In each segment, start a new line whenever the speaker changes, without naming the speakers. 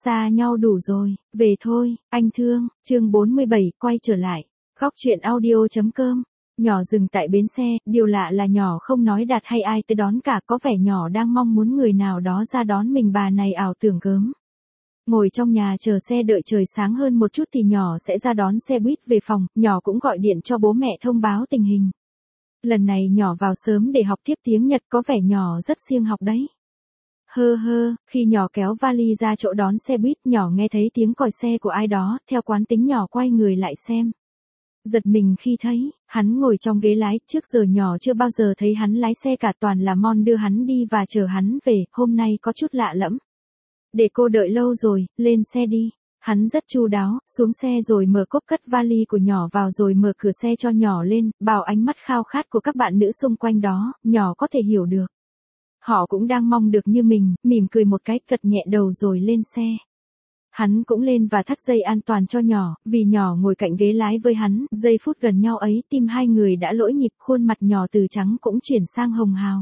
Xa nhau đủ rồi, về thôi, anh thương. Chương 47, quay trở lại. Góc truyện audio.com. Nhỏ dừng tại bến xe, điều lạ là nhỏ không nói Đạt hay ai tới đón cả, có vẻ nhỏ đang mong muốn người nào đó ra đón mình. Bà này ảo tưởng gớm. Ngồi trong nhà chờ xe đợi trời sáng hơn một chút thì nhỏ sẽ ra đón xe buýt về phòng, nhỏ cũng gọi điện cho bố mẹ thông báo tình hình. Lần này nhỏ vào sớm để học tiếp tiếng Nhật, có vẻ nhỏ rất siêng học đấy. Khi nhỏ kéo vali ra chỗ đón xe buýt, nhỏ nghe thấy tiếng còi xe của ai đó, theo quán tính nhỏ quay người lại xem. Giật mình khi thấy, hắn ngồi trong ghế lái, trước giờ nhỏ chưa bao giờ thấy hắn lái xe cả, toàn là Mon đưa hắn đi và chờ hắn về, hôm nay có chút lạ lẫm. Để cô đợi lâu rồi, lên xe đi. Hắn rất chu đáo, xuống xe rồi mở cốp cất vali của nhỏ vào rồi mở cửa xe cho nhỏ lên, bao ánh mắt khao khát của các bạn nữ xung quanh đó, nhỏ có thể hiểu được. Họ cũng đang mong được như mình, mỉm cười một cái, gật nhẹ đầu rồi lên xe. Hắn cũng lên và thắt dây an toàn cho nhỏ, vì nhỏ ngồi cạnh ghế lái với hắn, giây phút gần nhau ấy, tim hai người đã lỗi nhịp, khuôn mặt nhỏ từ trắng cũng chuyển sang hồng hào.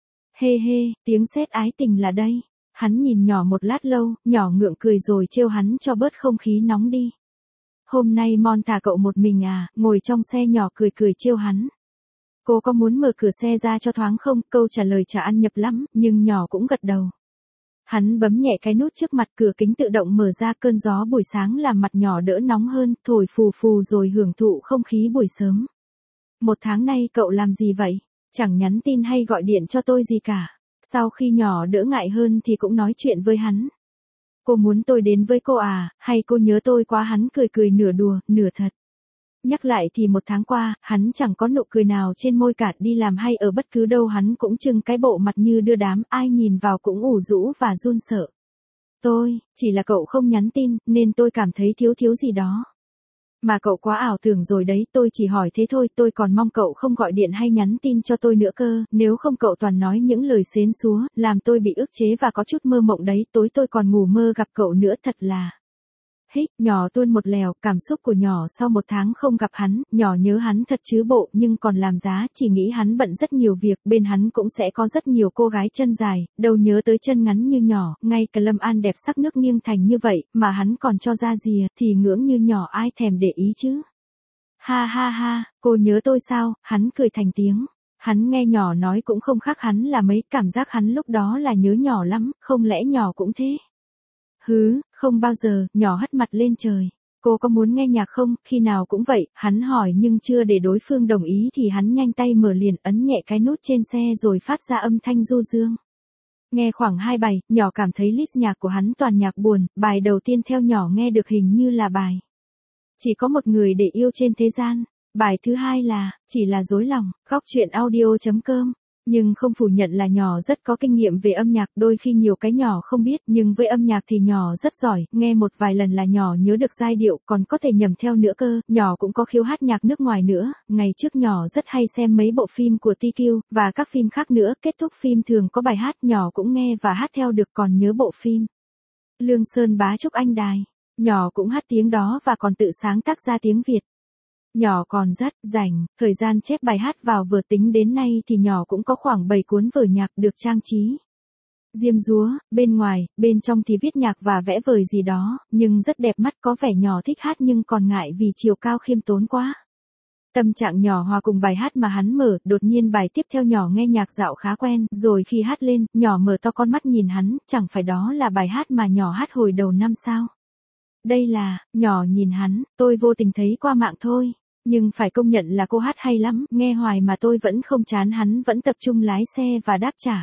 Tiếng sét ái tình là đây. Hắn nhìn nhỏ một lát lâu, nhỏ ngượng cười rồi trêu hắn cho bớt không khí nóng đi. Hôm nay Mon thả cậu một mình à? Ngồi trong xe nhỏ cười trêu hắn. Cô có muốn mở cửa xe ra cho thoáng không? Câu trả lời chả ăn nhập lắm, nhưng nhỏ cũng gật đầu. Hắn bấm nhẹ cái nút trước mặt, cửa kính tự động mở ra, cơn gió buổi sáng làm mặt nhỏ đỡ nóng hơn, thổi phù phù rồi hưởng thụ không khí buổi sớm. Một tháng nay cậu làm gì vậy? Chẳng nhắn tin hay gọi điện cho tôi gì cả. Sau khi nhỏ đỡ ngại hơn thì cũng nói chuyện với hắn. Cô muốn tôi đến với cô à, hay cô nhớ tôi quá? Hắn cười nửa đùa, nửa thật. Nhắc lại thì một tháng qua, hắn chẳng có nụ cười nào trên môi cả, đi làm hay ở bất cứ đâu hắn cũng trưng cái bộ mặt như đưa đám, ai nhìn vào cũng ủ rũ và run sợ. Chỉ là cậu không nhắn tin, nên tôi cảm thấy thiếu gì đó. Mà cậu quá ảo tưởng rồi đấy, tôi chỉ hỏi thế thôi, tôi còn mong cậu không gọi điện hay nhắn tin cho tôi nữa cơ, nếu không cậu toàn nói những lời xến xúa, làm tôi bị ức chế và có chút mơ mộng đấy, tối tôi còn ngủ mơ gặp cậu nữa, thật là... Nhỏ tuôn một lèo, cảm xúc của nhỏ sau một tháng không gặp hắn, nhỏ nhớ hắn thật chứ bộ, nhưng còn làm giá, chỉ nghĩ hắn bận rất nhiều việc, bên hắn cũng sẽ có rất nhiều cô gái chân dài, đâu nhớ tới chân ngắn như nhỏ, ngay cả Lâm An đẹp sắc nước nghiêng thành như vậy, mà hắn còn cho ra rìa, thì ngưỡng như nhỏ ai thèm để ý chứ. Ha, cô nhớ tôi sao? Hắn cười thành tiếng. Hắn nghe nhỏ nói cũng không khác hắn là mấy, cảm giác hắn lúc đó là nhớ nhỏ lắm, không lẽ nhỏ cũng thế? Không bao giờ, nhỏ hất mặt lên trời. Cô có muốn nghe nhạc không? Khi nào cũng vậy, hắn hỏi nhưng chưa để đối phương đồng ý thì hắn nhanh tay mở liền, ấn nhẹ cái nút trên xe rồi phát ra âm thanh du dương. Nghe khoảng 2 bài, nhỏ cảm thấy list nhạc của hắn toàn nhạc buồn, bài đầu tiên theo nhỏ nghe được hình như là bài Chỉ có một người để yêu trên thế gian. Bài thứ hai là Chỉ là dối lòng. Góc truyện audio.com. Nhưng không phủ nhận là nhỏ rất có kinh nghiệm về âm nhạc, đôi khi nhiều cái nhỏ không biết, nhưng với âm nhạc thì nhỏ rất giỏi, nghe một vài lần là nhỏ nhớ được giai điệu, còn có thể nhầm theo nữa cơ, nhỏ cũng có khiếu hát nhạc nước ngoài nữa, ngày trước nhỏ rất hay xem mấy bộ phim của TQ, và các phim khác nữa, kết thúc phim thường có bài hát nhỏ cũng nghe và hát theo được, còn nhớ bộ phim Lương Sơn Bá Trúc Anh Đài, nhỏ cũng hát tiếng đó và còn tự sáng tác ra tiếng Việt. Nhỏ còn rất rảnh, thời gian chép bài hát vào vở, tính đến nay thì nhỏ cũng có khoảng 7 cuốn vở nhạc được trang trí diêm dúa, bên ngoài, bên trong thì viết nhạc và vẽ vời gì đó, nhưng rất đẹp mắt, có vẻ nhỏ thích hát nhưng còn ngại vì chiều cao khiêm tốn quá. Tâm trạng nhỏ hòa cùng bài hát mà hắn mở, đột nhiên bài tiếp theo nhỏ nghe nhạc dạo khá quen, rồi khi hát lên, nhỏ mở to con mắt nhìn hắn, chẳng phải đó là bài hát mà nhỏ hát hồi đầu năm sao? Đây là, nhỏ nhìn hắn, tôi vô tình thấy qua mạng thôi. Nhưng phải công nhận là cô hát hay lắm, nghe hoài mà tôi vẫn không chán. Hắn vẫn tập trung lái xe và đáp trả.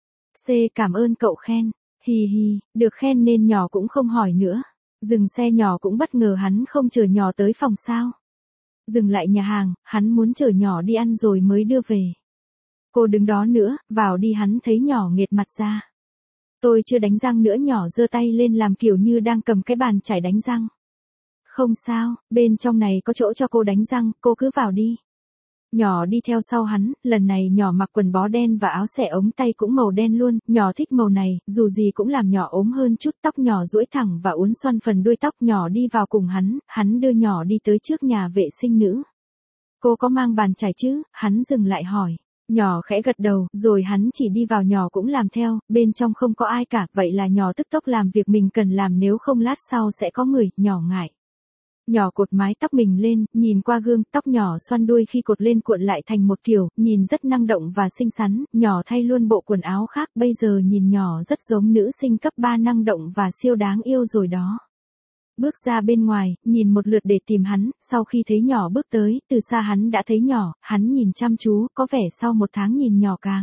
Cảm ơn cậu khen. Được khen nên nhỏ cũng không hỏi nữa. Dừng xe nhỏ cũng bất ngờ hắn không chở nhỏ tới phòng sao. Dừng lại nhà hàng, hắn muốn chở nhỏ đi ăn rồi mới đưa về. Cô đứng đó nữa, vào đi. Hắn thấy nhỏ nghệt mặt ra. Tôi chưa đánh răng nữa. Nhỏ giơ tay lên làm kiểu như đang cầm cái bàn chải đánh răng. Không sao, bên trong này có chỗ cho cô đánh răng, cô cứ vào đi. Nhỏ đi theo sau hắn, lần này nhỏ mặc quần bó đen và áo xẻ ống tay cũng màu đen luôn, nhỏ thích màu này, dù gì cũng làm nhỏ ốm hơn chút, tóc nhỏ duỗi thẳng và uốn xoăn phần đuôi tóc. Nhỏ đi vào cùng hắn đưa nhỏ đi tới trước nhà vệ sinh nữ. Cô có mang bàn chải chứ? Hắn dừng lại hỏi. Nhỏ khẽ gật đầu, rồi hắn chỉ đi vào, nhỏ cũng làm theo, bên trong không có ai cả, vậy là nhỏ tức tốc làm việc mình cần làm, nếu không lát sau sẽ có người, nhỏ ngại. Nhỏ cột mái tóc mình lên, nhìn qua gương, tóc nhỏ xoăn đuôi khi cột lên cuộn lại thành một kiểu, nhìn rất năng động và xinh xắn, nhỏ thay luôn bộ quần áo khác, bây giờ nhìn nhỏ rất giống nữ sinh cấp 3 năng động và siêu đáng yêu rồi đó. Bước ra bên ngoài, nhìn một lượt để tìm hắn, sau khi thấy nhỏ bước tới, từ xa hắn đã thấy nhỏ, hắn nhìn chăm chú, có vẻ sau một tháng nhìn nhỏ càng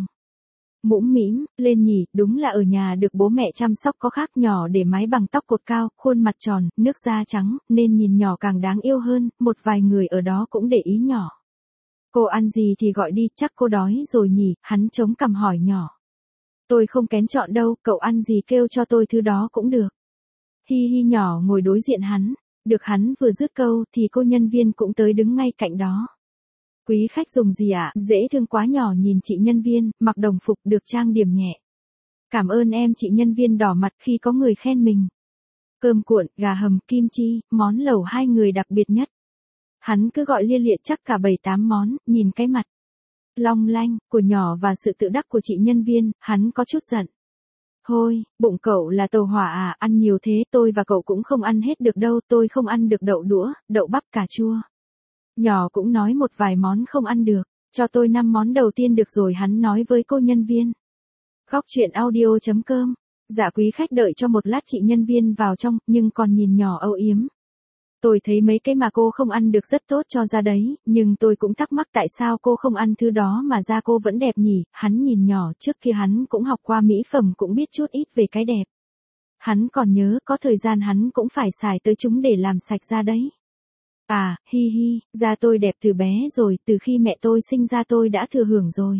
mũm mĩm lên nhỉ, đúng là ở nhà được bố mẹ chăm sóc có khác. Nhỏ để mái bằng tóc cột cao, khuôn mặt tròn, nước da trắng, nên nhìn nhỏ càng đáng yêu hơn, một vài người ở đó cũng để ý nhỏ. Cô ăn gì thì gọi đi, chắc cô đói rồi nhỉ, hắn chống cằm hỏi nhỏ. Tôi không kén chọn đâu, cậu ăn gì kêu cho tôi thứ đó cũng được. Hi hi, nhỏ ngồi đối diện hắn, được hắn vừa dứt câu thì cô nhân viên cũng tới đứng ngay cạnh đó. Quý khách dùng gì ạ? Dễ thương quá. Nhỏ nhìn chị nhân viên, mặc đồng phục được trang điểm nhẹ. Cảm ơn em. Chị nhân viên đỏ mặt khi có người khen mình. Cơm cuộn, gà hầm, kim chi, món lẩu hai người đặc biệt nhất. Hắn cứ gọi lia lịa chắc cả 7-8 món, nhìn cái mặt long lanh của nhỏ và sự tự đắc của chị nhân viên, hắn có chút giận. Thôi, bụng cậu là tàu hỏa à, ăn nhiều thế, tôi và cậu cũng không ăn hết được đâu, tôi không ăn được đậu đũa, đậu bắp, cà chua. Nhỏ cũng nói một vài món không ăn được, cho tôi 5 món đầu tiên được rồi, hắn nói với cô nhân viên. Góc chuyện audio.com. Dạ quý khách đợi cho một lát, chị nhân viên vào trong, nhưng còn nhìn nhỏ âu yếm. Tôi thấy mấy cái mà cô không ăn được rất tốt cho da đấy, nhưng tôi cũng thắc mắc tại sao cô không ăn thứ đó mà da cô vẫn đẹp nhỉ. Hắn nhìn nhỏ, trước kia hắn cũng học qua mỹ phẩm, cũng biết chút ít về cái đẹp. Hắn còn nhớ có thời gian hắn cũng phải xài tới chúng để làm sạch da đấy. À, hi hi, da tôi đẹp từ bé rồi, từ khi mẹ tôi sinh ra tôi đã thừa hưởng rồi.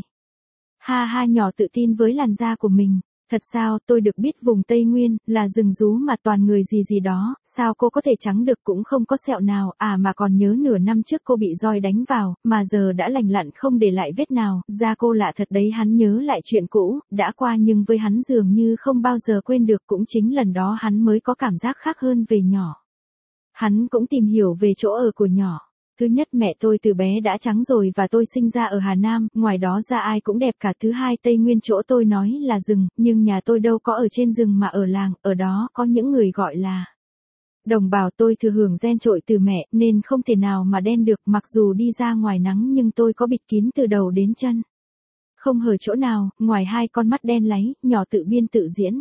Ha ha, nhỏ tự tin với làn da của mình. Thật sao, tôi được biết vùng Tây Nguyên là rừng rú mà toàn người gì gì đó, sao cô có thể trắng được, cũng không có sẹo nào, à mà còn nhớ nửa năm trước cô bị roi đánh vào, mà giờ đã lành lặn không để lại vết nào, da cô lạ thật đấy. Hắn nhớ lại chuyện cũ, đã qua nhưng với hắn dường như không bao giờ quên được, cũng chính lần đó hắn mới có cảm giác khác hơn về nhỏ. Hắn cũng tìm hiểu về chỗ ở của nhỏ. Thứ nhất, mẹ tôi từ bé đã trắng rồi và tôi sinh ra ở Hà Nam, ngoài đó ra ai cũng đẹp cả. Thứ hai, Tây Nguyên chỗ tôi nói là rừng, nhưng nhà tôi đâu có ở trên rừng mà ở làng, ở đó có những người gọi là đồng bào. Tôi thừa hưởng gen trội từ mẹ nên không thể nào mà đen được, mặc dù đi ra ngoài nắng nhưng tôi có bịt kín từ đầu đến chân. Không hở chỗ nào, ngoài hai con mắt đen láy, nhỏ tự biên tự diễn.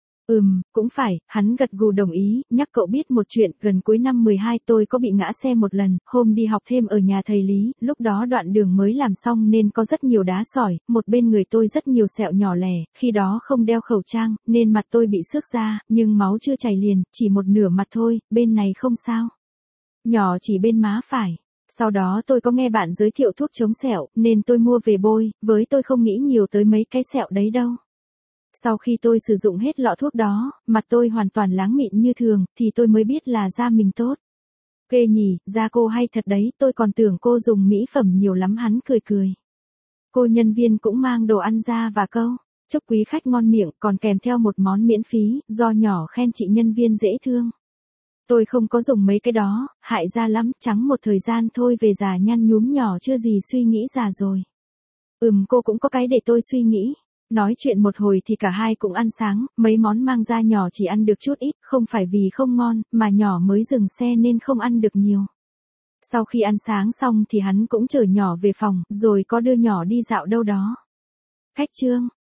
Cũng phải, hắn gật gù đồng ý, nhắc cậu biết một chuyện, gần cuối năm 12 tôi có bị ngã xe một lần, hôm đi học thêm ở nhà thầy Lý, lúc đó đoạn đường mới làm xong nên có rất nhiều đá sỏi, một bên người tôi rất nhiều sẹo nhỏ lẻ, khi đó không đeo khẩu trang, nên mặt tôi bị xước ra, nhưng máu chưa chảy liền, chỉ một nửa mặt thôi, bên này không sao. Nhỏ chỉ bên má phải. Sau đó tôi có nghe bạn giới thiệu thuốc chống sẹo, nên tôi mua về bôi, với tôi không nghĩ nhiều tới mấy cái sẹo đấy đâu. Sau khi tôi sử dụng hết lọ thuốc đó, mặt tôi hoàn toàn láng mịn như thường, thì tôi mới biết là da mình tốt. Ghê nhỉ, da cô hay thật đấy, tôi còn tưởng cô dùng mỹ phẩm nhiều lắm. Hắn cười cười. Cô nhân viên cũng mang đồ ăn ra và câu, chúc quý khách ngon miệng, còn kèm theo một món miễn phí, do nhỏ khen chị nhân viên dễ thương. Tôi không có dùng mấy cái đó, hại da lắm, trắng một thời gian thôi về già nhăn nhúm. Nhỏ chưa gì suy nghĩ già rồi. Cô cũng có cái để tôi suy nghĩ. Nói chuyện một hồi thì cả hai cũng ăn sáng, mấy món mang ra nhỏ chỉ ăn được chút ít, không phải vì không ngon, mà nhỏ mới dừng xe nên không ăn được nhiều. Sau khi ăn sáng xong thì hắn cũng chở nhỏ về phòng, rồi có đưa nhỏ đi dạo đâu đó. Cách chương